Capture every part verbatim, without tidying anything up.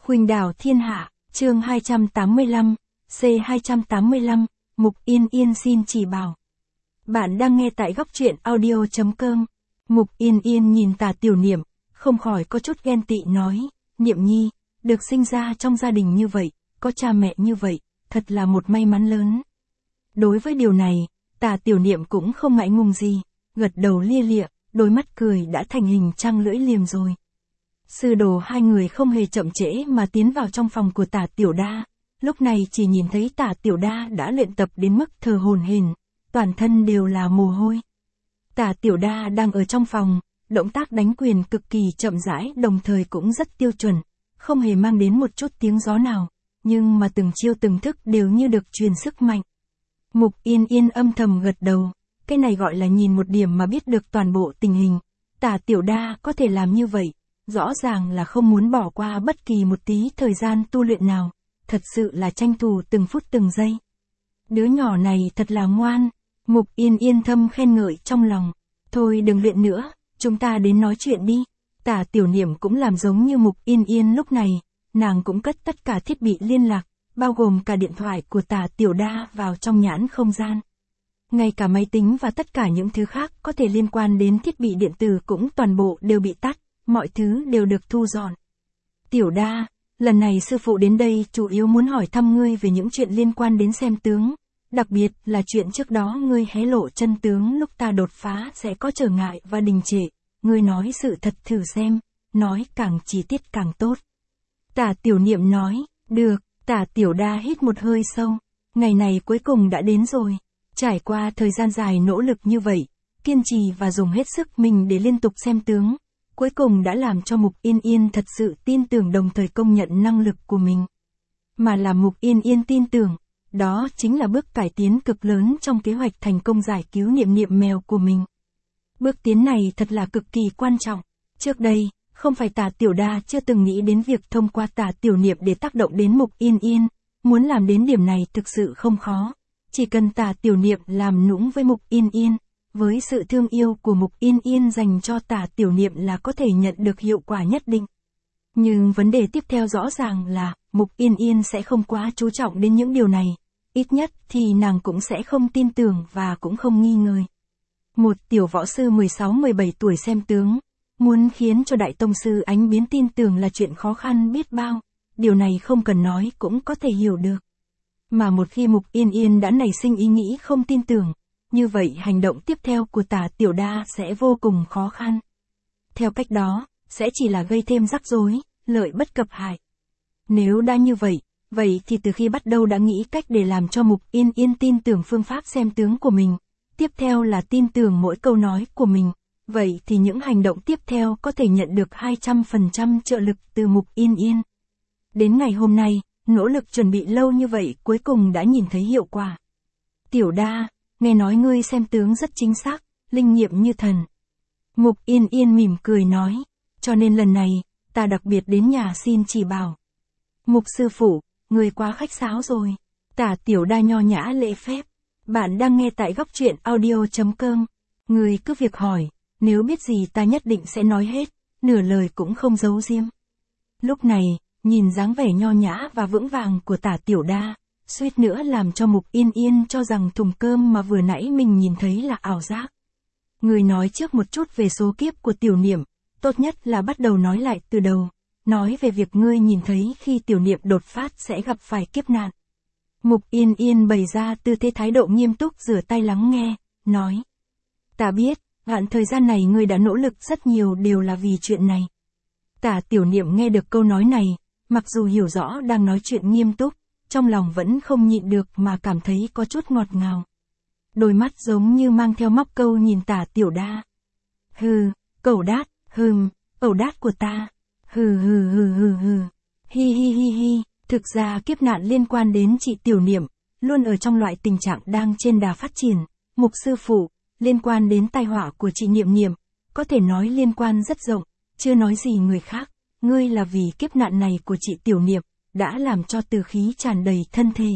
Khuynh đảo thiên hạ, chương hai trăm tám mươi lăm, C hai trăm tám mươi lăm, Mục Yên Yên xin chỉ bảo. Bạn đang nghe tại góc truyện audio.com. Mục Yên Yên nhìn Tả Tiểu Niệm, không khỏi có chút ghen tị nói, Niệm nhi, được sinh ra trong gia đình như vậy, có cha mẹ như vậy, thật là một may mắn lớn. Đối với điều này, Tả Tiểu Niệm cũng không ngại ngùng gì, gật đầu lia lịa, đôi mắt cười đã thành hình trăng lưỡi liềm rồi. Sư đồ hai người không hề chậm trễ mà tiến vào trong phòng của Tả Tiểu Đa, lúc này chỉ nhìn thấy Tả Tiểu Đa đã luyện tập đến mức thờ hổn hển, toàn thân đều là mồ hôi. Tả Tiểu Đa đang ở trong phòng, động tác đánh quyền cực kỳ chậm rãi đồng thời cũng rất tiêu chuẩn, không hề mang đến một chút tiếng gió nào, nhưng mà từng chiêu từng thức đều như được truyền sức mạnh. Mục Yên Yên âm thầm gật đầu, cái này gọi là nhìn một điểm mà biết được toàn bộ tình hình. Tả Tiểu Đa có thể làm như vậy, rõ ràng là không muốn bỏ qua bất kỳ một tí thời gian tu luyện nào, thật sự là tranh thủ từng phút từng giây. Đứa nhỏ này thật là ngoan, Mục Yên Yên thầm khen ngợi trong lòng. Thôi đừng luyện nữa, chúng ta đến nói chuyện đi. Tả Tiểu Niệm cũng làm giống như Mục Yên Yên lúc này, nàng cũng cất tất cả thiết bị liên lạc, bao gồm cả điện thoại của Tả Tiểu Đa vào trong nhãn không gian. Ngay cả máy tính và tất cả những thứ khác có thể liên quan đến thiết bị điện tử cũng toàn bộ đều bị tắt, mọi thứ đều được thu dọn. Tiểu Đa, lần này sư phụ đến đây chủ yếu muốn hỏi thăm ngươi về những chuyện liên quan đến xem tướng, đặc biệt là chuyện trước đó ngươi hé lộ chân tướng lúc ta đột phá sẽ có trở ngại và đình trệ, ngươi nói sự thật thử xem, nói càng chi tiết càng tốt. Tả Tiểu Niệm nói, được. Tả Tiểu Đa hít một hơi sâu, ngày này cuối cùng đã đến rồi. Trải qua thời gian dài nỗ lực như vậy, kiên trì và dùng hết sức mình để liên tục xem tướng, cuối cùng đã làm cho Mục Yên Yên thật sự tin tưởng đồng thời công nhận năng lực của mình. Mà làm Mục Yên Yên tin tưởng, đó chính là bước cải tiến cực lớn trong kế hoạch thành công giải cứu Niệm Niệm mèo của mình. Bước tiến này thật là cực kỳ quan trọng. Trước đây, không phải Tả Tiểu Đa chưa từng nghĩ đến việc thông qua Tả Tiểu Niệm để tác động đến Mục Yên Yên, muốn làm đến điểm này thực sự không khó. Chỉ cần Tả Tiểu Niệm làm nũng với Mục Yên Yên, với sự thương yêu của Mục Yên Yên dành cho Tả Tiểu Niệm là có thể nhận được hiệu quả nhất định. Nhưng vấn đề tiếp theo rõ ràng là, Mục Yên Yên sẽ không quá chú trọng đến những điều này, ít nhất thì nàng cũng sẽ không tin tưởng và cũng không nghi ngờ. Một tiểu võ sư mười sáu mười bảy tuổi xem tướng, muốn khiến cho Đại Tông sư Ánh Biến tin tưởng là chuyện khó khăn biết bao, điều này không cần nói cũng có thể hiểu được. Mà một khi Mục Yên Yên đã nảy sinh ý nghĩ không tin tưởng, như vậy hành động tiếp theo của Tả Tiểu Đa sẽ vô cùng khó khăn. Theo cách đó, sẽ chỉ là gây thêm rắc rối, lợi bất cập hại. Nếu đã như vậy, vậy thì từ khi bắt đầu đã nghĩ cách để làm cho Mục Yên Yên tin tưởng phương pháp xem tướng của mình, tiếp theo là tin tưởng mỗi câu nói của mình, vậy thì những hành động tiếp theo có thể nhận được hai trăm phần trăm trợ lực từ Mục Yên Yên. Đến ngày hôm nay, nỗ lực chuẩn bị lâu như vậy cuối cùng đã nhìn thấy hiệu quả. Tiểu Đa, nghe nói ngươi xem tướng rất chính xác, linh nghiệm như thần. Mục Yên Yên mỉm cười nói, cho nên lần này, ta đặc biệt đến nhà xin chỉ bảo. Mục sư phụ, ngươi quá khách sáo rồi. Tả Tiểu Đa nho nhã lễ phép. Bạn đang nghe tại góc truyện audio.com. Ngươi cứ việc hỏi, nếu biết gì ta nhất định sẽ nói hết, nửa lời cũng không giấu giếm. Lúc này, nhìn dáng vẻ nho nhã và vững vàng của Tả Tiểu Đa, suýt nữa làm cho Mục Yên Yên cho rằng thùng cơm mà vừa nãy mình nhìn thấy là ảo giác. Người nói trước một chút về số kiếp của Tiểu Niệm, tốt nhất là bắt đầu nói lại từ đầu, nói về việc ngươi nhìn thấy khi Tiểu Niệm đột phát sẽ gặp phải kiếp nạn. Mục Yên Yên bày ra tư thế thái độ nghiêm túc rửa tay lắng nghe, nói. Ta biết, hạn thời gian này ngươi đã nỗ lực rất nhiều đều là vì chuyện này. Tả Tiểu Niệm nghe được câu nói này, mặc dù hiểu rõ đang nói chuyện nghiêm túc, trong lòng vẫn không nhịn được mà cảm thấy có chút ngọt ngào. Đôi mắt giống như mang theo móc câu nhìn Tả Tiểu Đa. Hừ, cẩu đát, hừm, ẩu đát của ta. Hừ hừ hừ hừ hừ. Hi hi hi hi, thực ra kiếp nạn liên quan đến chị Tiểu Niệm, luôn ở trong loại tình trạng đang trên đà phát triển. Mục sư phụ, liên quan đến tai họa của chị Niệm Niệm, có thể nói liên quan rất rộng, chưa nói gì người khác. Ngươi là vì kiếp nạn này của chị Tiểu Niệm, đã làm cho từ khí tràn đầy thân thể.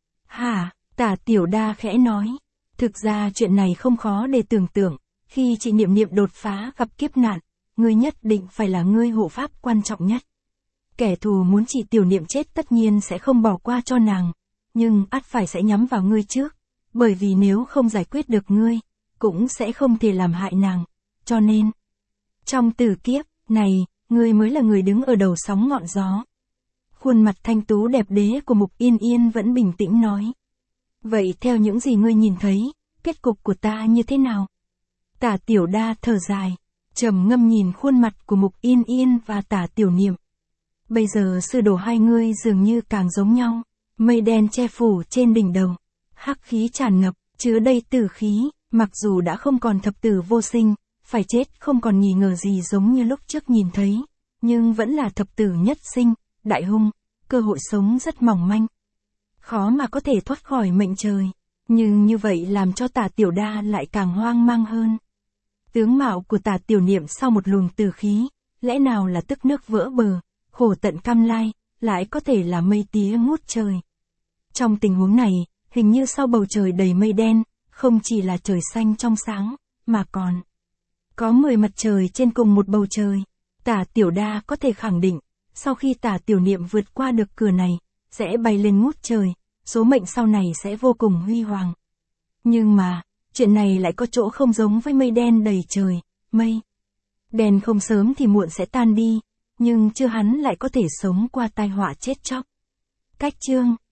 Hả, Tả Tiểu Đa khẽ nói. Thực ra chuyện này không khó để tưởng tượng, khi chị Niệm Niệm đột phá gặp kiếp nạn, ngươi nhất định phải là ngươi hộ pháp quan trọng nhất. Kẻ thù muốn chị Tiểu Niệm chết tất nhiên sẽ không bỏ qua cho nàng, nhưng ắt phải sẽ nhắm vào ngươi trước, bởi vì nếu không giải quyết được ngươi, cũng sẽ không thể làm hại nàng, cho nên, trong tử kiếp này, ngươi mới là người đứng ở đầu sóng ngọn gió. Khuôn mặt thanh tú đẹp đẽ của Mục Yên Yên vẫn bình tĩnh nói. Vậy theo những gì ngươi nhìn thấy, kết cục của ta như thế nào? Tả Tiểu Đa thở dài, trầm ngâm nhìn khuôn mặt của Mục Yên Yên và Tả Tiểu Niệm. Bây giờ sư đồ hai ngươi dường như càng giống nhau, mây đen che phủ trên đỉnh đầu, hắc khí tràn ngập, chứa đầy tử khí, mặc dù đã không còn thập tử vô sinh, phải chết không còn nghi ngờ gì giống như lúc trước nhìn thấy, nhưng vẫn là thập tử nhất sinh, đại hung, cơ hội sống rất mỏng manh. Khó mà có thể thoát khỏi mệnh trời, nhưng như vậy làm cho Tả Tiểu Đa lại càng hoang mang hơn. Tướng mạo của Tả Tiểu Niệm sau một luồng tử khí, lẽ nào là tức nước vỡ bờ, khổ tận cam lai, lại có thể là mây tía ngút trời. Trong tình huống này, hình như sau bầu trời đầy mây đen, không chỉ là trời xanh trong sáng, mà còn có mười mặt trời trên cùng một bầu trời. Tả Tiểu Đa có thể khẳng định, sau khi Tả Tiểu Niệm vượt qua được cửa này, sẽ bay lên ngút trời, số mệnh sau này sẽ vô cùng huy hoàng. Nhưng mà, chuyện này lại có chỗ không giống với mây đen đầy trời, mây đen không sớm thì muộn sẽ tan đi, nhưng chưa hắn lại có thể sống qua tai họa chết chóc. Cách chương